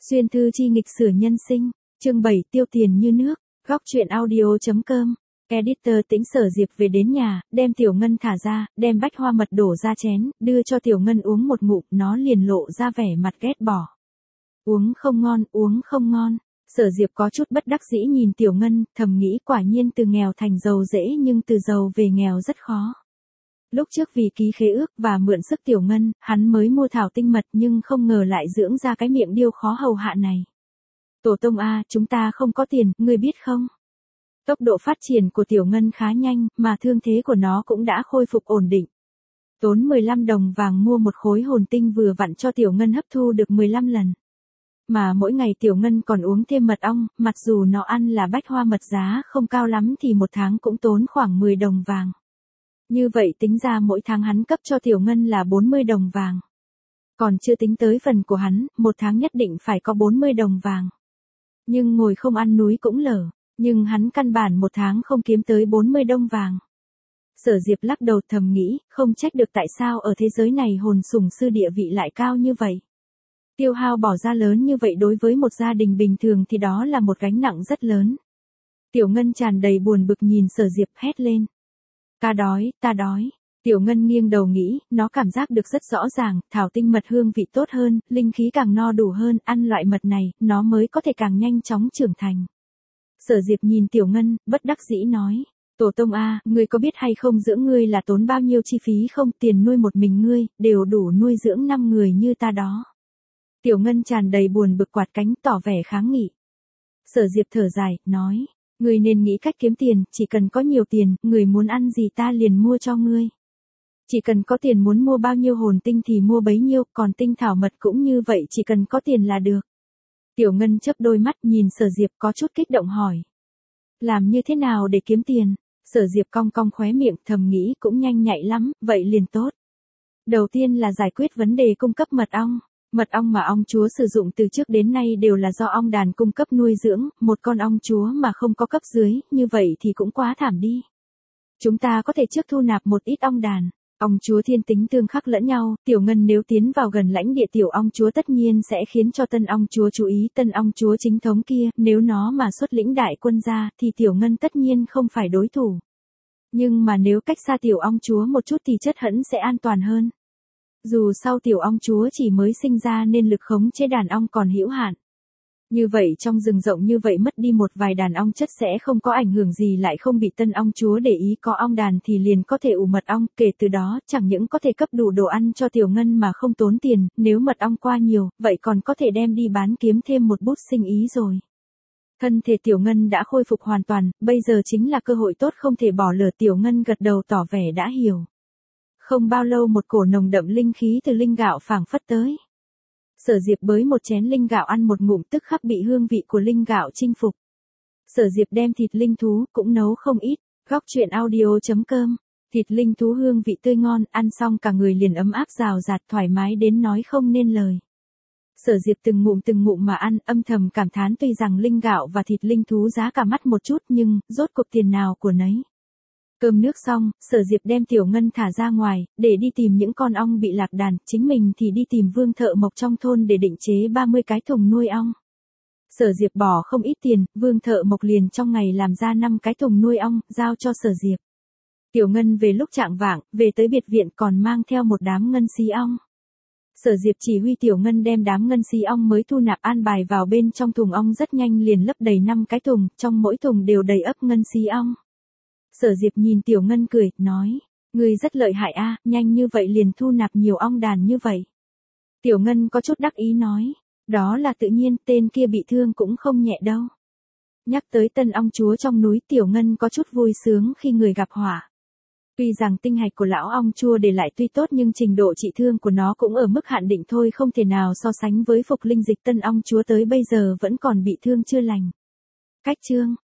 Xuyên thư chi nghịch sửa nhân sinh, chương 7 tiêu tiền như nước, góc truyện audio.com. Editor Tĩnh Sở Diệp về đến nhà, đem Tiểu Ngân thả ra, đem bách hoa mật đổ ra chén, đưa cho Tiểu Ngân uống một ngụm, nó liền lộ ra vẻ mặt ghét bỏ. Uống không ngon, uống không ngon. Sở Diệp có chút bất đắc dĩ nhìn Tiểu Ngân, thầm nghĩ quả nhiên từ nghèo thành giàu dễ nhưng từ giàu về nghèo rất khó. Lúc trước vì ký khế ước và mượn sức Tiểu Ngân, hắn mới mua thảo tinh mật nhưng không ngờ lại dưỡng ra cái miệng điêu khó hầu hạ này. Tổ tông a, chúng ta không có tiền, ngươi biết không? Tốc độ phát triển của Tiểu Ngân khá nhanh, mà thương thế của nó cũng đã khôi phục ổn định. Tốn 15 đồng vàng mua một khối hồn tinh vừa vặn cho Tiểu Ngân hấp thu được 15 lần. Mà mỗi ngày Tiểu Ngân còn uống thêm mật ong, mặc dù nó ăn là bách hoa mật giá không cao lắm thì một tháng cũng tốn khoảng 10 đồng vàng. Như vậy tính ra mỗi tháng hắn cấp cho Tiểu Ngân là 40 đồng vàng. Còn chưa tính tới phần của hắn, một tháng nhất định phải có 40 đồng vàng. Nhưng ngồi không ăn núi cũng lở, nhưng hắn căn bản một tháng không kiếm tới 40 đồng vàng. Sở Diệp lắc đầu thầm nghĩ, không trách được tại sao ở thế giới này hồn sủng sư địa vị lại cao như vậy. Tiêu hao bỏ ra lớn như vậy đối với một gia đình bình thường thì đó là một gánh nặng rất lớn. Tiểu Ngân tràn đầy buồn bực nhìn Sở Diệp hét lên. Ta đói, ta đói. Tiểu Ngân nghiêng đầu nghĩ, nó cảm giác được rất rõ ràng, thảo tinh mật hương vị tốt hơn, linh khí càng no đủ hơn, ăn loại mật này, nó mới có thể càng nhanh chóng trưởng thành. Sở Diệp nhìn Tiểu Ngân, bất đắc dĩ nói, tổ tông a, ngươi có biết hay không dưỡng ngươi là tốn bao nhiêu chi phí không, tiền nuôi một mình ngươi, đều đủ nuôi dưỡng 5 người như ta đó. Tiểu Ngân tràn đầy buồn bực quạt cánh tỏ vẻ kháng nghị. Sở Diệp thở dài, nói, ngươi nên nghĩ cách kiếm tiền, chỉ cần có nhiều tiền, người muốn ăn gì ta liền mua cho ngươi. Chỉ cần có tiền muốn mua bao nhiêu hồn tinh thì mua bấy nhiêu, còn tinh thảo mật cũng như vậy chỉ cần có tiền là được. Tiểu Ngân chớp đôi mắt nhìn Sở Diệp có chút kích động hỏi. Làm như thế nào để kiếm tiền? Sở Diệp cong cong khóe miệng thầm nghĩ cũng nhanh nhạy lắm, vậy liền tốt. Đầu tiên là giải quyết vấn đề cung cấp mật ong. Mật ong mà ong chúa sử dụng từ trước đến nay đều là do ong đàn cung cấp nuôi dưỡng, một con ong chúa mà không có cấp dưới, như vậy thì cũng quá thảm đi. Chúng ta có thể trước thu nạp một ít ong đàn. Ong chúa thiên tính tương khắc lẫn nhau, Tiểu Ngân nếu tiến vào gần lãnh địa tiểu ong chúa tất nhiên sẽ khiến cho tân ong chúa chú ý, tân ong chúa chính thống kia, nếu nó mà xuất lĩnh đại quân ra thì Tiểu Ngân tất nhiên không phải đối thủ. Nhưng mà nếu cách xa tiểu ong chúa một chút thì chất hẫn sẽ an toàn hơn. Dù sau tiểu ong chúa chỉ mới sinh ra nên lực khống chế đàn ong còn hữu hạn. Như vậy trong rừng rộng như vậy mất đi một vài đàn ong chất sẽ không có ảnh hưởng gì, lại không bị tân ong chúa để ý, có ong đàn thì liền có thể ủ mật ong, kể từ đó chẳng những có thể cấp đủ đồ ăn cho Tiểu Ngân mà không tốn tiền, nếu mật ong qua nhiều, vậy còn có thể đem đi bán kiếm thêm một bút sinh ý rồi. Thân thể Tiểu Ngân đã khôi phục hoàn toàn, bây giờ chính là cơ hội tốt không thể bỏ lỡ. Tiểu Ngân gật đầu tỏ vẻ đã hiểu. Không bao lâu một cổ nồng đậm linh khí từ linh gạo phảng phất tới. Sở Diệp bới một chén linh gạo ăn một ngụm tức khắc bị hương vị của linh gạo chinh phục. Sở Diệp đem thịt linh thú cũng nấu không ít, góc truyện audio.com. Thịt linh thú hương vị tươi ngon, ăn xong cả người liền ấm áp rào rạt thoải mái đến nói không nên lời. Sở Diệp từng ngụm mà ăn, âm thầm cảm thán tuy rằng linh gạo và thịt linh thú giá cả mắc một chút nhưng, rốt cuộc tiền nào của nấy. Cơm nước xong, Sở Diệp đem Tiểu Ngân thả ra ngoài, để đi tìm những con ong bị lạc đàn, chính mình thì đi tìm Vương Thợ Mộc trong thôn để định chế 30 cái thùng nuôi ong. Sở Diệp bỏ không ít tiền, Vương Thợ Mộc liền trong ngày làm ra 5 cái thùng nuôi ong, giao cho Sở Diệp. Tiểu Ngân về lúc chạng vạng, về tới biệt viện còn mang theo một đám ngân xí ong. Sở Diệp chỉ huy Tiểu Ngân đem đám ngân xí ong mới thu nạp an bài vào bên trong thùng ong, rất nhanh liền lấp đầy 5 cái thùng, trong mỗi thùng đều đầy ấp ngân xí ong. Sở Diệp nhìn Tiểu Ngân cười, nói, ngươi rất lợi hại a, nhanh như vậy liền thu nạp nhiều ong đàn như vậy. Tiểu Ngân có chút đắc ý nói, đó là tự nhiên, tên kia bị thương cũng không nhẹ đâu. Nhắc tới tân ong chúa trong núi, Tiểu Ngân có chút vui sướng khi người gặp họa. Tuy rằng tinh hạch của lão ong chua để lại tuy tốt nhưng trình độ trị thương của nó cũng ở mức hạn định thôi, không thể nào so sánh với phục linh dịch tân ong chúa tới bây giờ vẫn còn bị thương chưa lành. Cách chương